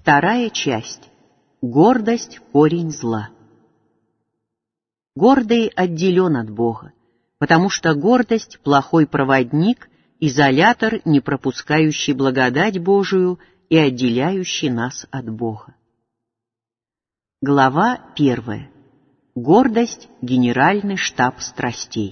Вторая часть. Гордость – корень зла. Гордый отделен от Бога, потому что гордость – плохой проводник, изолятор, не пропускающий благодать Божию и отделяющий нас от Бога. Глава 1. Гордость – генеральный штаб страстей.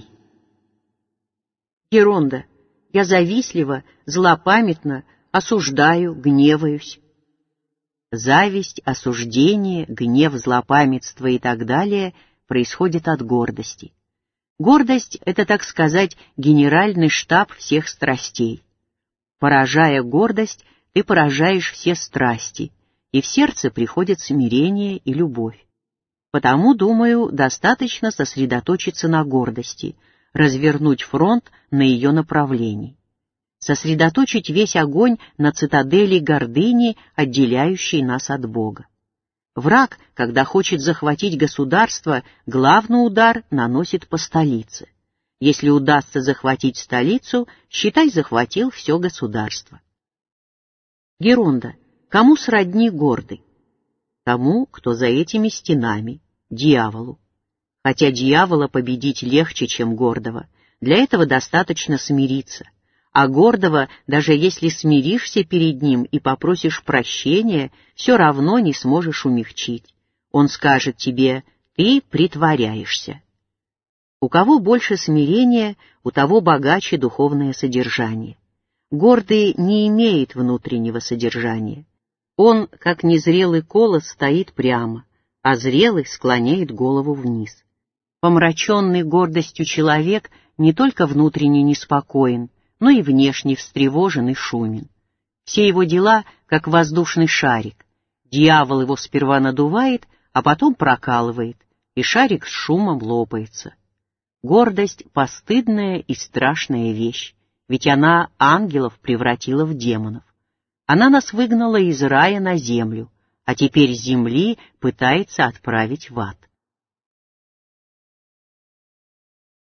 Геронда, я завистлива, злопамятна, осуждаю, гневаюсь. Зависть, осуждение, гнев, злопамятство и так далее происходит от гордости. Гордость — это, так сказать, генеральный штаб всех страстей. Поражая гордость, ты поражаешь все страсти, и в сердце приходит смирение и любовь. Потому, думаю, достаточно сосредоточиться на гордости, развернуть фронт на ее направлении. Сосредоточить весь огонь на цитадели гордыни, отделяющей нас от Бога. Враг, когда хочет захватить государство, главный удар наносит по столице. Если удастся захватить столицу, считай, захватил все государство. Геронда, кому сродни гордый? Тому, кто за этими стенами, дьяволу. Хотя дьявола победить легче, чем гордого, для этого достаточно смириться. А гордого, даже если смиришься перед ним и попросишь прощения, все равно не сможешь умягчить. Он скажет тебе: «Ты притворяешься». У кого больше смирения, у того богаче духовное содержание. Гордый не имеет внутреннего содержания. Он, как незрелый колос, стоит прямо, а зрелый склоняет голову вниз. Помраченный гордостью человек не только внутренне неспокоен, но и внешне встревожен и шумен. Все его дела, как воздушный шарик. Дьявол его сперва надувает, а потом прокалывает, и шарик с шумом лопается. Гордость — постыдная и страшная вещь, ведь она ангелов превратила в демонов. Она нас выгнала из рая на землю, а теперь с земли пытается отправить в ад.